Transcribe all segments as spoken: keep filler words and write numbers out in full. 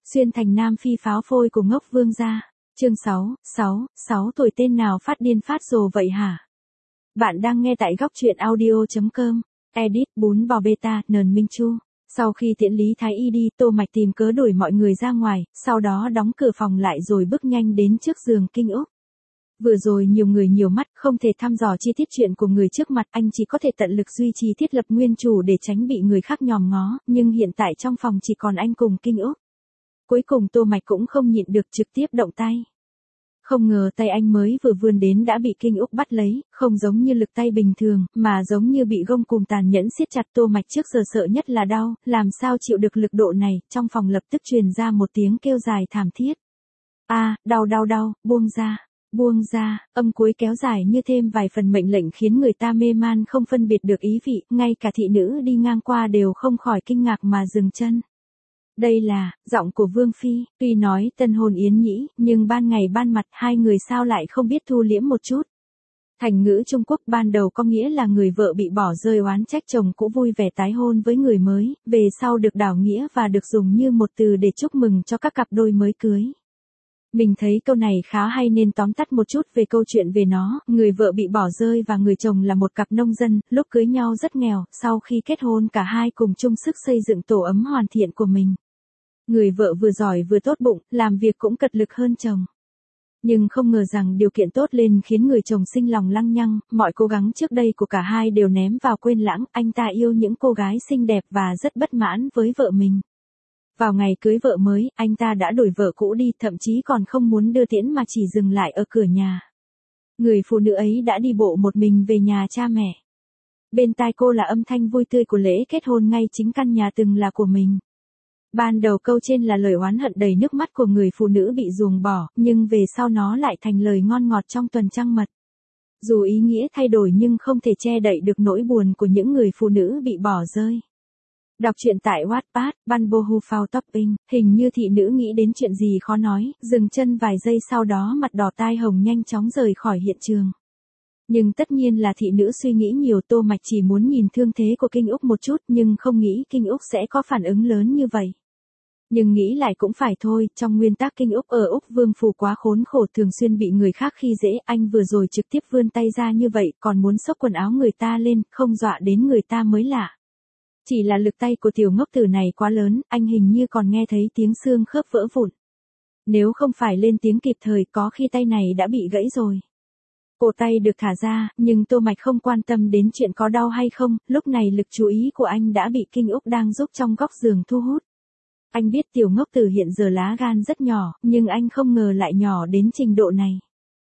Xuyên thành nam phi pháo phôi của ngốc vương gia. Chương sáu, sáu, sáu tuổi tên nào phát điên phát rồ vậy hả? Bạn đang nghe tại góc truyện audio chấm com. Edit bún bò beta, Nờn Minh Chu. Sau khi tiễn Lý Thái Y đi, Tô Mạch tìm cớ đuổi mọi người ra ngoài, sau đó đóng cửa phòng lại rồi bước nhanh đến trước giường Kinh Úc. Vừa rồi nhiều người nhiều mắt, không thể thăm dò chi tiết chuyện của người trước mặt, anh chỉ có thể tận lực duy trì thiết lập nguyên chủ để tránh bị người khác nhòm ngó, nhưng hiện tại trong phòng chỉ còn anh cùng Kinh Úc. Cuối cùng Tô Mạch cũng không nhịn được trực tiếp động tay. Không ngờ tay anh mới vừa vươn đến đã bị Kinh Úc bắt lấy, không giống như lực tay bình thường, mà giống như bị gông cùm tàn nhẫn siết chặt. Tô Mạch trước giờ sợ nhất là đau, làm sao chịu được lực độ này, trong phòng lập tức truyền ra một tiếng kêu dài thảm thiết. A, à, đau đau đau, buông ra, buông ra, âm cuối kéo dài như thêm vài phần mệnh lệnh khiến người ta mê man không phân biệt được ý vị, ngay cả thị nữ đi ngang qua đều không khỏi kinh ngạc mà dừng chân. Đây là, giọng của Vương Phi, tuy nói tân hôn yến nhĩ, nhưng ban ngày ban mặt hai người sao lại không biết thu liễm một chút. Thành ngữ Trung Quốc ban đầu có nghĩa là người vợ bị bỏ rơi oán trách chồng cũ vui vẻ tái hôn với người mới, về sau được đảo nghĩa và được dùng như một từ để chúc mừng cho các cặp đôi mới cưới. Mình thấy câu này khá hay nên tóm tắt một chút về câu chuyện về nó. Người vợ bị bỏ rơi và người chồng là một cặp nông dân, lúc cưới nhau rất nghèo, sau khi kết hôn cả hai cùng chung sức xây dựng tổ ấm hoàn thiện của mình. Người vợ vừa giỏi vừa tốt bụng, làm việc cũng cật lực hơn chồng. Nhưng không ngờ rằng điều kiện tốt lên khiến người chồng sinh lòng lăng nhăng, mọi cố gắng trước đây của cả hai đều ném vào quên lãng, anh ta yêu những cô gái xinh đẹp và rất bất mãn với vợ mình. Vào ngày cưới vợ mới, anh ta đã đuổi vợ cũ đi, thậm chí còn không muốn đưa tiễn mà chỉ dừng lại ở cửa nhà. Người phụ nữ ấy đã đi bộ một mình về nhà cha mẹ. Bên tai cô là âm thanh vui tươi của lễ kết hôn ngay chính căn nhà từng là của mình. Ban đầu câu trên là lời oán hận đầy nước mắt của người phụ nữ bị ruồng bỏ, nhưng về sau nó lại thành lời ngon ngọt trong tuần trăng mật. Dù ý nghĩa thay đổi nhưng không thể che đậy được nỗi buồn của những người phụ nữ bị bỏ rơi. Đọc truyện tại Wattpad, Banbo Who Found Topping, hình như thị nữ nghĩ đến chuyện gì khó nói, dừng chân vài giây sau đó mặt đỏ tai hồng nhanh chóng rời khỏi hiện trường. Nhưng tất nhiên là thị nữ suy nghĩ nhiều. Tô Mạch chỉ muốn nhìn thương thế của Kinh Úc một chút nhưng không nghĩ Kinh Úc sẽ có phản ứng lớn như vậy. Nhưng nghĩ lại cũng phải thôi, trong nguyên tắc Kinh Úc ở Úc Vương Phủ quá khốn khổ, thường xuyên bị người khác khi dễ, anh vừa rồi trực tiếp vươn tay ra như vậy, còn muốn xốc quần áo người ta lên, không dọa đến người ta mới lạ. Chỉ là lực tay của tiểu ngốc tử này quá lớn, anh hình như còn nghe thấy tiếng xương khớp vỡ vụn. Nếu không phải lên tiếng kịp thời có khi tay này đã bị gãy rồi. Cổ tay được thả ra, nhưng Tô Mạch không quan tâm đến chuyện có đau hay không, lúc này lực chú ý của anh đã bị Kinh Úc đang giúp trong góc giường thu hút. Anh biết tiểu ngốc tử hiện giờ lá gan rất nhỏ, nhưng anh không ngờ lại nhỏ đến trình độ này.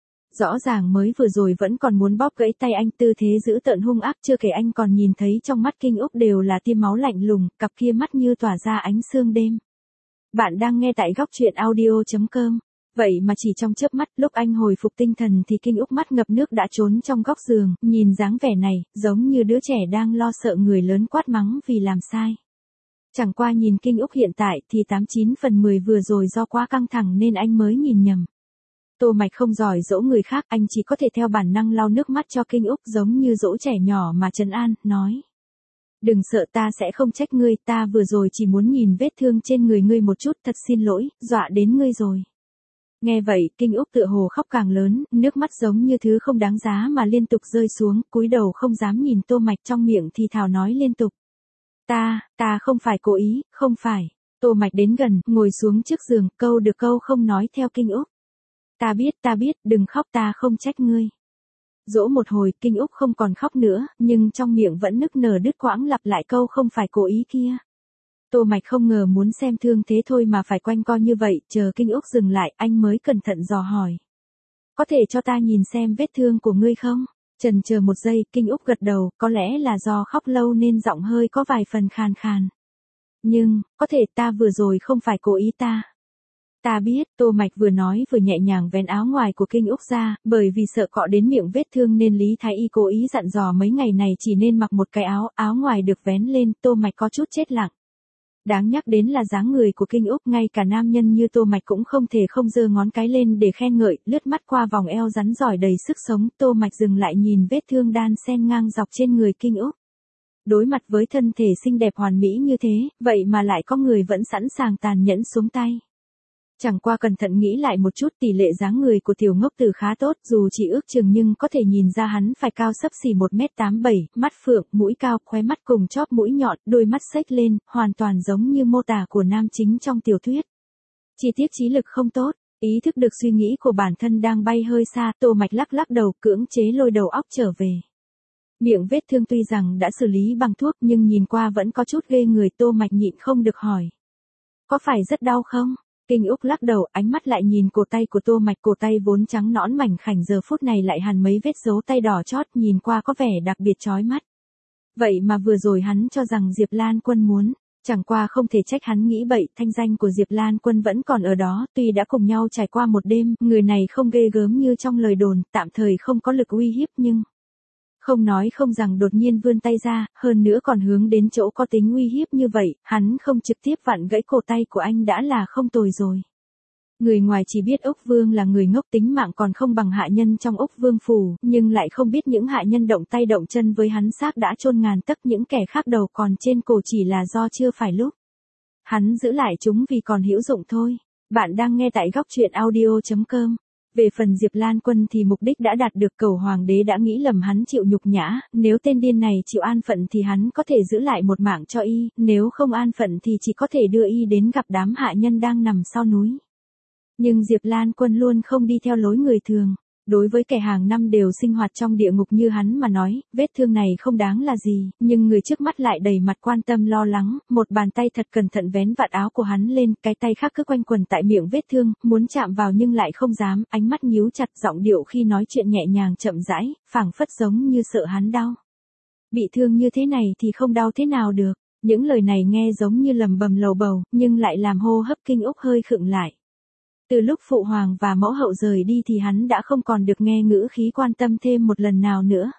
Rõ ràng mới vừa rồi vẫn còn muốn bóp gãy tay anh, tư thế giữ tợn hung ác, chưa kể anh còn nhìn thấy trong mắt Kinh Úc đều là tia máu lạnh lùng, cặp kia mắt như tỏa ra ánh sương đêm. Bạn đang nghe tại góc truyện audio chấm com. Vậy mà chỉ trong chớp mắt, lúc anh hồi phục tinh thần thì Kinh Úc mắt ngập nước đã trốn trong góc giường, nhìn dáng vẻ này, giống như đứa trẻ đang lo sợ người lớn quát mắng vì làm sai. Chẳng qua nhìn Kinh Úc hiện tại thì tám chín phần mười vừa rồi do quá căng thẳng nên anh mới nhìn nhầm. Tô Mạch không giỏi dỗ người khác, anh chỉ có thể theo bản năng lau nước mắt cho Kinh Úc giống như dỗ trẻ nhỏ mà trấn an, nói. Đừng sợ, ta sẽ không trách ngươi, ta vừa rồi chỉ muốn nhìn vết thương trên người ngươi một chút, thật xin lỗi, dọa đến ngươi rồi. Nghe vậy, Kinh Úc tựa hồ khóc càng lớn, nước mắt giống như thứ không đáng giá mà liên tục rơi xuống, cúi đầu không dám nhìn Tô Mạch, trong miệng thì thào nói liên tục. Ta, ta không phải cố ý, không phải. Tô Mạch đến gần, ngồi xuống trước giường, câu được câu không nói theo Kinh Úc. Ta biết, ta biết, đừng khóc, ta không trách ngươi. Dỗ một hồi, Kinh Úc không còn khóc nữa, nhưng trong miệng vẫn nức nở đứt quãng lặp lại câu không phải cố ý kia. Tô Mạch không ngờ muốn xem thương thế thôi mà phải quanh co như vậy, chờ Kinh Úc dừng lại, anh mới cẩn thận dò hỏi. Có thể cho ta nhìn xem vết thương của ngươi không? Chần chờ một giây, Kinh Úc gật đầu, có lẽ là do khóc lâu nên giọng hơi có vài phần khàn khàn. Nhưng, có thể ta vừa rồi không phải cố ý ta. Ta biết, Tô Mạch vừa nói vừa nhẹ nhàng vén áo ngoài của Kinh Úc ra, bởi vì sợ cọ đến miệng vết thương nên Lý Thái Y cố ý dặn dò mấy ngày này chỉ nên mặc một cái áo, áo ngoài được vén lên, Tô Mạch có chút chết lặng. Đáng nhắc đến là dáng người của Kinh Úc, ngay cả nam nhân như Tô Mạch cũng không thể không giơ ngón cái lên để khen ngợi, lướt mắt qua vòng eo rắn giỏi đầy sức sống, Tô Mạch dừng lại nhìn vết thương đan xen ngang dọc trên người Kinh Úc. Đối mặt với thân thể xinh đẹp hoàn mỹ như thế, vậy mà lại có người vẫn sẵn sàng tàn nhẫn xuống tay. Chẳng qua cẩn thận nghĩ lại một chút, tỷ lệ dáng người của tiểu ngốc tử khá tốt, dù chỉ ước chừng nhưng có thể nhìn ra hắn phải cao xấp xỉ một mét tám bảy, mắt phượng, mũi cao, khóe mắt cùng chóp mũi nhọn, đôi mắt xếch lên, hoàn toàn giống như mô tả của nam chính trong tiểu thuyết. Chi tiết trí lực không tốt, ý thức được suy nghĩ của bản thân đang bay hơi xa, Tô Mạch lắc lắc đầu, cưỡng chế lôi đầu óc trở về. Miệng vết thương tuy rằng đã xử lý bằng thuốc nhưng nhìn qua vẫn có chút ghê người, Tô Mạch nhịn không được hỏi. Có phải rất đau không? Kinh Úc lắc đầu, ánh mắt lại nhìn cổ tay của Tô Mạch, cổ tay vốn trắng nõn mảnh khảnh giờ phút này lại hằn mấy vết dấu tay đỏ chót, nhìn qua có vẻ đặc biệt chói mắt. Vậy mà vừa rồi hắn cho rằng Diệp Lan Quân muốn, chẳng qua không thể trách hắn nghĩ bậy, thanh danh của Diệp Lan Quân vẫn còn ở đó, tuy đã cùng nhau trải qua một đêm, người này không ghê gớm như trong lời đồn, tạm thời không có lực uy hiếp nhưng... Không nói không rằng đột nhiên vươn tay ra, hơn nữa còn hướng đến chỗ có tính uy hiếp như vậy, hắn không trực tiếp vặn gãy cổ tay của anh đã là không tồi rồi. Người ngoài chỉ biết Úc Vương là người ngốc, tính mạng còn không bằng hạ nhân trong Úc Vương phủ, nhưng lại không biết những hạ nhân động tay động chân với hắn xác đã chôn ngàn tấc, những kẻ khác đầu còn trên cổ chỉ là do chưa phải lúc. Hắn giữ lại chúng vì còn hữu dụng thôi. Bạn đang nghe tại góc truyện audio chấm com. Về phần Diệp Lan Quân thì mục đích đã đạt được, Cẩu Hoàng đế đã nghĩ lầm hắn chịu nhục nhã, nếu tên điên này chịu an phận thì hắn có thể giữ lại một mạng cho y, nếu không an phận thì chỉ có thể đưa y đến gặp đám hạ nhân đang nằm sau núi. Nhưng Diệp Lan Quân luôn không đi theo lối người thường. Đối với kẻ hàng năm đều sinh hoạt trong địa ngục như hắn mà nói, vết thương này không đáng là gì, nhưng người trước mắt lại đầy mặt quan tâm lo lắng, một bàn tay thật cẩn thận vén vạt áo của hắn lên, cái tay khác cứ quanh quần tại miệng vết thương, muốn chạm vào nhưng lại không dám, ánh mắt nhíu chặt, giọng điệu khi nói chuyện nhẹ nhàng chậm rãi, phảng phất giống như sợ hắn đau. Bị thương như thế này thì không đau thế nào được, những lời này nghe giống như lầm bầm lầu bầu, nhưng lại làm hô hấp Kinh Úc hơi khựng lại. Từ lúc phụ hoàng và mẫu hậu rời đi thì hắn đã không còn được nghe ngữ khí quan tâm thêm một lần nào nữa.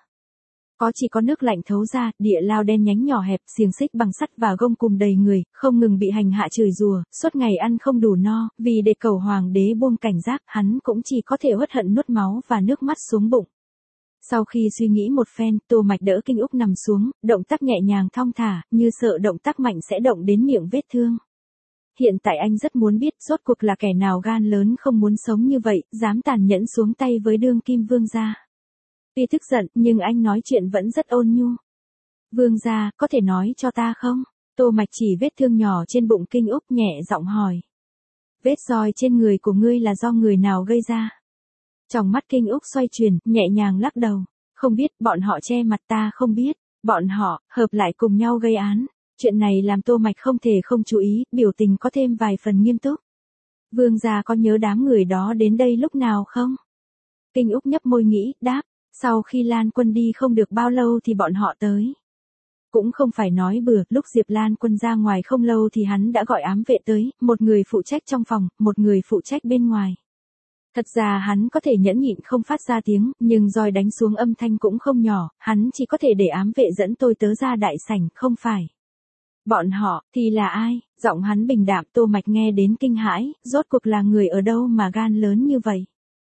Có chỉ có nước lạnh thấu ra, địa lao đen nhánh nhỏ hẹp, xiềng xích bằng sắt và gông cùm đầy người, không ngừng bị hành hạ chửi rủa, suốt ngày ăn không đủ no, vì để Cẩu Hoàng đế buông cảnh giác, hắn cũng chỉ có thể uất hận nuốt máu và nước mắt xuống bụng. Sau khi suy nghĩ một phen, Tô Mạch đỡ Kinh Úc nằm xuống, động tác nhẹ nhàng thong thả, như sợ động tác mạnh sẽ động đến miệng vết thương. Hiện tại anh rất muốn biết rốt cuộc là kẻ nào gan lớn không muốn sống như vậy, dám tàn nhẫn xuống tay với đương kim vương gia. Tuy tức giận, nhưng anh nói chuyện vẫn rất ôn nhu. Vương gia, có thể nói cho ta không? Tô Mạch chỉ vết thương nhỏ trên bụng Kinh Úc nhẹ giọng hỏi. Vết roi trên người của ngươi là do người nào gây ra? Trong mắt Kinh Úc xoay chuyển, nhẹ nhàng lắc đầu. Không biết, bọn họ che mặt ta không biết. Bọn họ, hợp lại cùng nhau gây án. Chuyện này làm Tô Mạch không thể không chú ý, biểu tình có thêm vài phần nghiêm túc. Vương gia có nhớ đám người đó đến đây lúc nào không? Kinh Úc nhấp môi nghĩ, đáp, sau khi Lan Quân đi không được bao lâu thì bọn họ tới. Cũng không phải nói bừa, lúc Diệp Lan Quân ra ngoài không lâu thì hắn đã gọi ám vệ tới, một người phụ trách trong phòng, một người phụ trách bên ngoài. Thật ra hắn có thể nhẫn nhịn không phát ra tiếng, nhưng roi đánh xuống âm thanh cũng không nhỏ, hắn chỉ có thể để ám vệ dẫn tôi tớ ra đại sảnh, không phải. Bọn họ, thì là ai? Giọng hắn bình đạm, Tô Mạch nghe đến kinh hãi, rốt cuộc là người ở đâu mà gan lớn như vậy?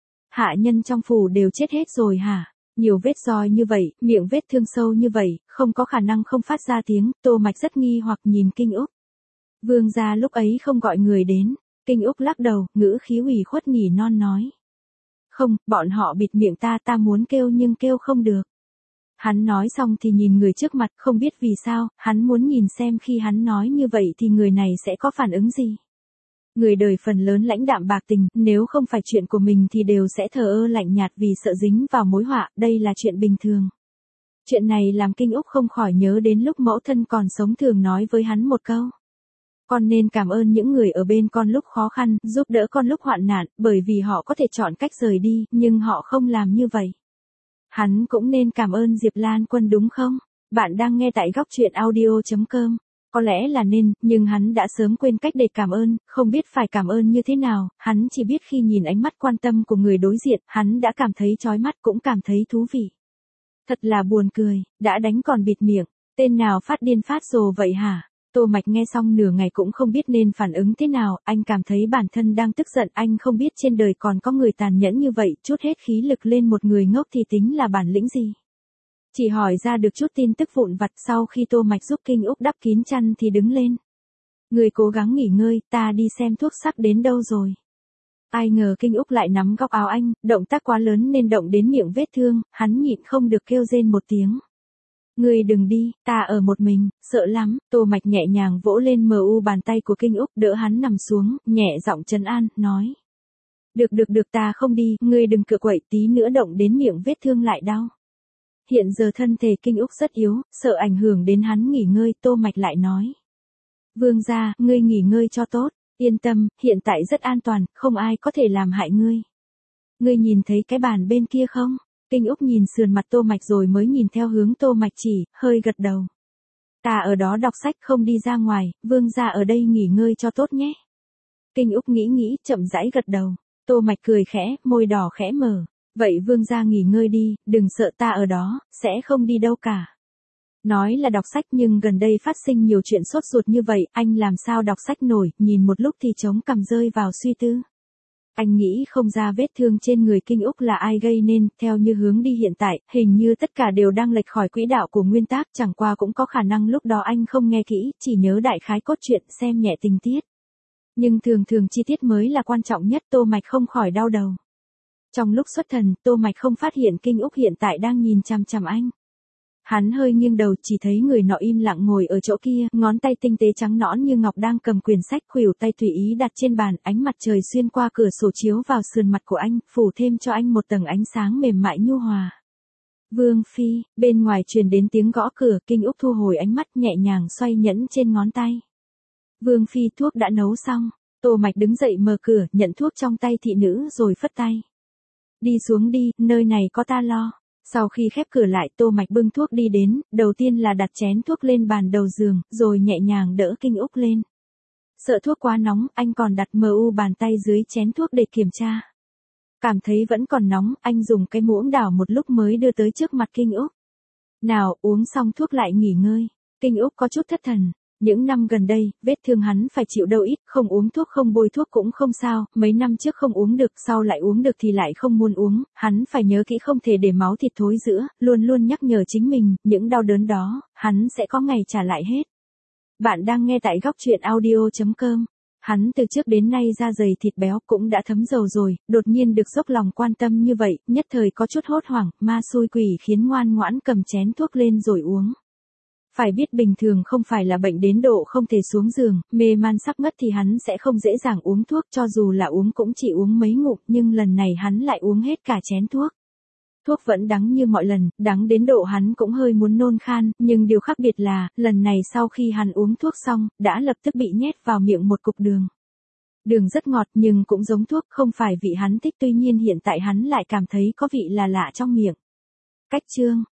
Hạ nhân trong phủ đều chết hết rồi hả? Nhiều vết roi như vậy, miệng vết thương sâu như vậy, không có khả năng không phát ra tiếng, Tô Mạch rất nghi hoặc nhìn Kinh Úc. Vương gia lúc ấy không gọi người đến, Kinh Úc lắc đầu, ngữ khí ủy khuất nỉ non nói. Không, bọn họ bịt miệng ta, ta muốn kêu nhưng kêu không được. Hắn nói xong thì nhìn người trước mặt, không biết vì sao, hắn muốn nhìn xem khi hắn nói như vậy thì người này sẽ có phản ứng gì. Người đời phần lớn lãnh đạm bạc tình, nếu không phải chuyện của mình thì đều sẽ thờ ơ lạnh nhạt vì sợ dính vào mối họa, đây là chuyện bình thường. Chuyện này làm Kinh Úc không khỏi nhớ đến lúc mẫu thân còn sống thường nói với hắn một câu. Con nên cảm ơn những người ở bên con lúc khó khăn, giúp đỡ con lúc hoạn nạn, bởi vì họ có thể chọn cách rời đi, nhưng họ không làm như vậy. Hắn cũng nên cảm ơn Diệp Lan Quân đúng không? Bạn đang nghe tại góc truyện audio chấm com. Có lẽ là nên, nhưng hắn đã sớm quên cách để cảm ơn, không biết phải cảm ơn như thế nào, hắn chỉ biết khi nhìn ánh mắt quan tâm của người đối diện, hắn đã cảm thấy chói mắt cũng cảm thấy thú vị. Thật là buồn cười, đã đánh còn bịt miệng, tên nào phát điên phát rồ vậy hả? Tô Mạch nghe xong nửa ngày cũng không biết nên phản ứng thế nào, anh cảm thấy bản thân đang tức giận, anh không biết trên đời còn có người tàn nhẫn như vậy, chút hết khí lực lên một người ngốc thì tính là bản lĩnh gì. Chỉ hỏi ra được chút tin tức vụn vặt sau khi Tô Mạch giúp Kinh Úc đắp kín chăn thì đứng lên. Ngươi cố gắng nghỉ ngơi, ta đi xem thuốc sắc đến đâu rồi. Ai ngờ Kinh Úc lại nắm góc áo anh, động tác quá lớn nên động đến miệng vết thương, hắn nhịn không được kêu rên một tiếng. Ngươi đừng đi, ta ở một mình, sợ lắm. Tô Mạch nhẹ nhàng vỗ lên mờ u bàn tay của Kinh Úc, đỡ hắn nằm xuống, nhẹ giọng trấn an, nói. Được được được, ta không đi, ngươi đừng cựa quậy, tí nữa động đến miệng vết thương lại đau. Hiện giờ thân thể Kinh Úc rất yếu, sợ ảnh hưởng đến hắn nghỉ ngơi, Tô Mạch lại nói. Vương gia, ngươi nghỉ ngơi cho tốt, yên tâm, hiện tại rất an toàn, không ai có thể làm hại ngươi. Ngươi nhìn thấy cái bàn bên kia không? Kinh Úc nhìn sườn mặt Tô Mạch rồi mới nhìn theo hướng Tô Mạch chỉ, hơi gật đầu. Ta ở đó đọc sách không đi ra ngoài, vương gia ở đây nghỉ ngơi cho tốt nhé. Kinh Úc nghĩ nghĩ, chậm rãi gật đầu. Tô Mạch cười khẽ, môi đỏ khẽ mở. Vậy vương gia nghỉ ngơi đi, đừng sợ, ta ở đó, sẽ không đi đâu cả. Nói là đọc sách nhưng gần đây phát sinh nhiều chuyện sốt ruột như vậy, anh làm sao đọc sách nổi, nhìn một lúc thì chống cằm rơi vào suy tư. Anh nghĩ không ra vết thương trên người Kinh Úc là ai gây nên, theo như hướng đi hiện tại, hình như tất cả đều đang lệch khỏi quỹ đạo của nguyên tác, chẳng qua cũng có khả năng lúc đó anh không nghe kỹ, chỉ nhớ đại khái cốt truyện, xem nhẹ tình tiết. Nhưng thường thường chi tiết mới là quan trọng nhất, Tô Mạch không khỏi đau đầu. Trong lúc xuất thần, Tô Mạch không phát hiện Kinh Úc hiện tại đang nhìn chằm chằm anh. Hắn hơi nghiêng đầu, chỉ thấy người nọ im lặng ngồi ở chỗ kia, ngón tay tinh tế trắng nõn như ngọc đang cầm quyển sách, khuỷu tay tùy ý đặt trên bàn, ánh mặt trời xuyên qua cửa sổ chiếu vào sườn mặt của anh, phủ thêm cho anh một tầng ánh sáng mềm mại nhu hòa. Vương phi, bên ngoài truyền đến tiếng gõ cửa, Kinh Úc thu hồi ánh mắt, nhẹ nhàng xoay nhẫn trên ngón tay. Vương phi, thuốc đã nấu xong. Tô Mạch đứng dậy mở cửa, nhận thuốc trong tay thị nữ rồi phất tay. Đi xuống đi, nơi này có ta lo. Sau khi khép cửa lại, Tô Mạch bưng thuốc đi đến, đầu tiên là đặt chén thuốc lên bàn đầu giường, rồi nhẹ nhàng đỡ Kinh Úc lên. Sợ thuốc quá nóng, anh còn đặt mờ u bàn tay dưới chén thuốc để kiểm tra. Cảm thấy vẫn còn nóng, anh dùng cái muỗng đảo một lúc mới đưa tới trước mặt Kinh Úc. Nào, uống xong thuốc lại nghỉ ngơi. Kinh Úc có chút thất thần. Những năm gần đây, vết thương hắn phải chịu đâu ít, không uống thuốc không bôi thuốc cũng không sao, mấy năm trước không uống được, sau lại uống được thì lại không muốn uống, hắn phải nhớ kỹ không thể để máu thịt thối rữa, luôn luôn nhắc nhở chính mình, những đau đớn đó, hắn sẽ có ngày trả lại hết. Bạn đang nghe tại góc truyện audio chấm com. Hắn từ trước đến nay da dày thịt béo cũng đã thấm dầu rồi, đột nhiên được dốc lòng quan tâm như vậy, nhất thời có chút hốt hoảng, ma xui quỷ khiến ngoan ngoãn cầm chén thuốc lên rồi uống. Phải biết bình thường không phải là bệnh đến độ không thể xuống giường, mê man sắp ngất thì hắn sẽ không dễ dàng uống thuốc, cho dù là uống cũng chỉ uống mấy ngụm, nhưng lần này hắn lại uống hết cả chén thuốc. Thuốc vẫn đắng như mọi lần, đắng đến độ hắn cũng hơi muốn nôn khan, nhưng điều khác biệt là, lần này sau khi hắn uống thuốc xong, đã lập tức bị nhét vào miệng một cục đường. Đường rất ngọt nhưng cũng giống thuốc, không phải vị hắn thích, tuy nhiên hiện tại hắn lại cảm thấy có vị là lạ trong miệng. Cách chương